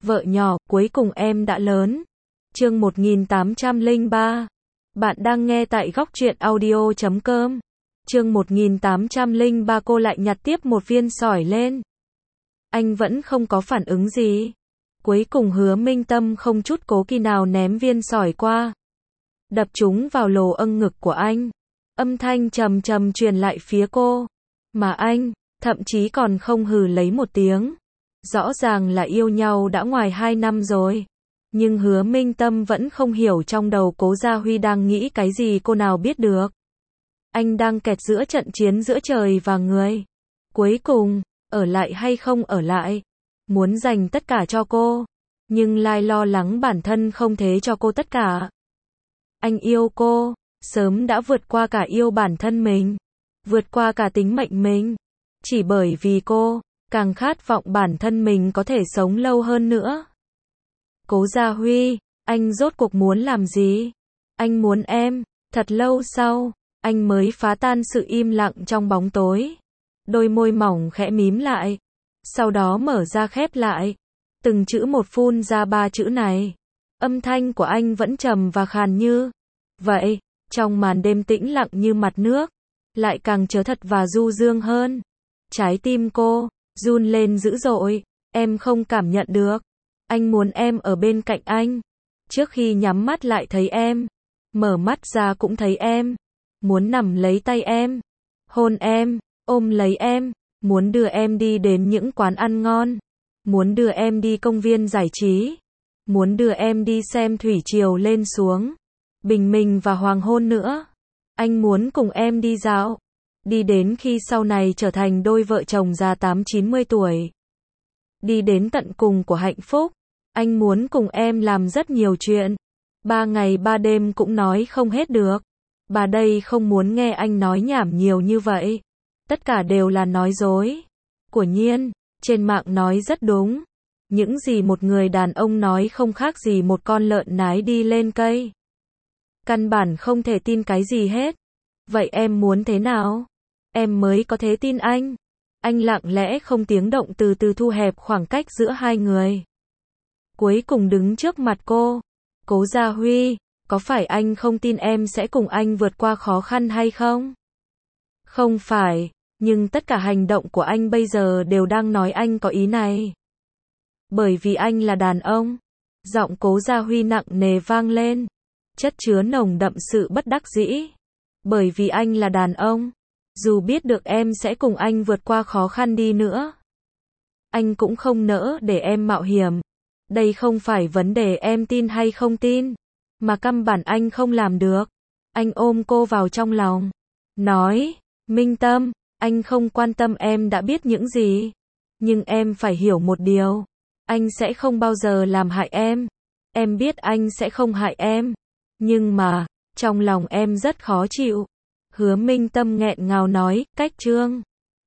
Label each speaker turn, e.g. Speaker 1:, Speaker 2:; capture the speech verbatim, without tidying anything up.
Speaker 1: Vợ nhỏ, cuối cùng em đã lớn. Chương một nghìn tám trăm lẻ ba. Bạn đang nghe tại góc truyện audio chấm com. Chương một nghìn tám trăm lẻ ba. Cô lại nhặt tiếp một viên sỏi lên. Anh vẫn không có phản ứng gì. Cuối cùng Hứa Minh Tâm không chút cố kỵ nào ném viên sỏi qua, đập chúng vào lồ âng ngực của anh. Âm thanh trầm trầm truyền lại phía cô, mà anh thậm chí còn không hừ lấy một tiếng. Rõ ràng là yêu nhau đã ngoài hai năm rồi, nhưng Hứa Minh Tâm vẫn không hiểu trong đầu Cố Gia Huy đang nghĩ cái gì, cô nào biết được. Anh đang kẹt giữa trận chiến giữa trời và người. Cuối cùng, ở lại hay không ở lại, muốn dành tất cả cho cô, nhưng lại lo lắng bản thân không thể cho cô tất cả. Anh yêu cô, sớm đã vượt qua cả yêu bản thân mình, vượt qua cả tính mệnh mình. Chỉ bởi vì cô, càng khát vọng bản thân mình có thể sống lâu hơn nữa. Cố Gia Huy, anh rốt cuộc muốn làm gì? Anh muốn em. Thật lâu sau, anh mới phá tan sự im lặng trong bóng tối. Đôi môi mỏng khẽ mím lại, sau đó mở ra khép lại. Từng chữ một phun ra ba chữ này. Âm thanh của anh vẫn trầm và khàn như vậy, trong màn đêm tĩnh lặng như mặt nước, lại càng chớ thật và du dương hơn. Trái tim cô run lên dữ dội. Em không cảm nhận được. Anh muốn em ở bên cạnh anh. Trước khi nhắm mắt lại thấy em, mở mắt ra cũng thấy em. Muốn nằm lấy tay em, hôn em, ôm lấy em. Muốn đưa em đi đến những quán ăn ngon, muốn đưa em đi công viên giải trí, muốn đưa em đi xem thủy triều lên xuống, bình minh và hoàng hôn nữa. Anh muốn cùng em đi dạo, đi đến khi sau này trở thành đôi vợ chồng già tám chín mươi tuổi. Đi đến tận cùng của hạnh phúc. Anh muốn cùng em làm rất nhiều chuyện. Ba ngày ba đêm cũng nói không hết được. Bà đây không muốn nghe anh nói nhảm nhiều như vậy. Tất cả đều là nói dối. Quả nhiên, trên mạng nói rất đúng. Những gì một người đàn ông nói không khác gì một con lợn nái đi lên cây. Căn bản không thể tin cái gì hết. Vậy em muốn thế nào? Em mới có thể tin anh. Anh lặng lẽ không tiếng động từ từ thu hẹp khoảng cách giữa hai người. Cuối cùng đứng trước mặt cô. Cố Gia Huy, có phải anh không tin em sẽ cùng anh vượt qua khó khăn hay không? Không phải, nhưng tất cả hành động của anh bây giờ đều đang nói anh có ý này. Bởi vì anh là đàn ông. Giọng Cố Gia Huy nặng nề vang lên, chất chứa nồng đậm sự bất đắc dĩ. Bởi vì anh là đàn ông, dù biết được em sẽ cùng anh vượt qua khó khăn đi nữa, anh cũng không nỡ để em mạo hiểm. Đây không phải vấn đề em tin hay không tin, mà căn bản anh không làm được. Anh ôm cô vào trong lòng, nói, Minh Tâm, anh không quan tâm em đã biết những gì, nhưng em phải hiểu một điều, anh sẽ không bao giờ làm hại em. Em biết anh sẽ không hại em, nhưng mà, trong lòng em rất khó chịu. Hứa Minh Tâm nghẹn ngào nói, cách chương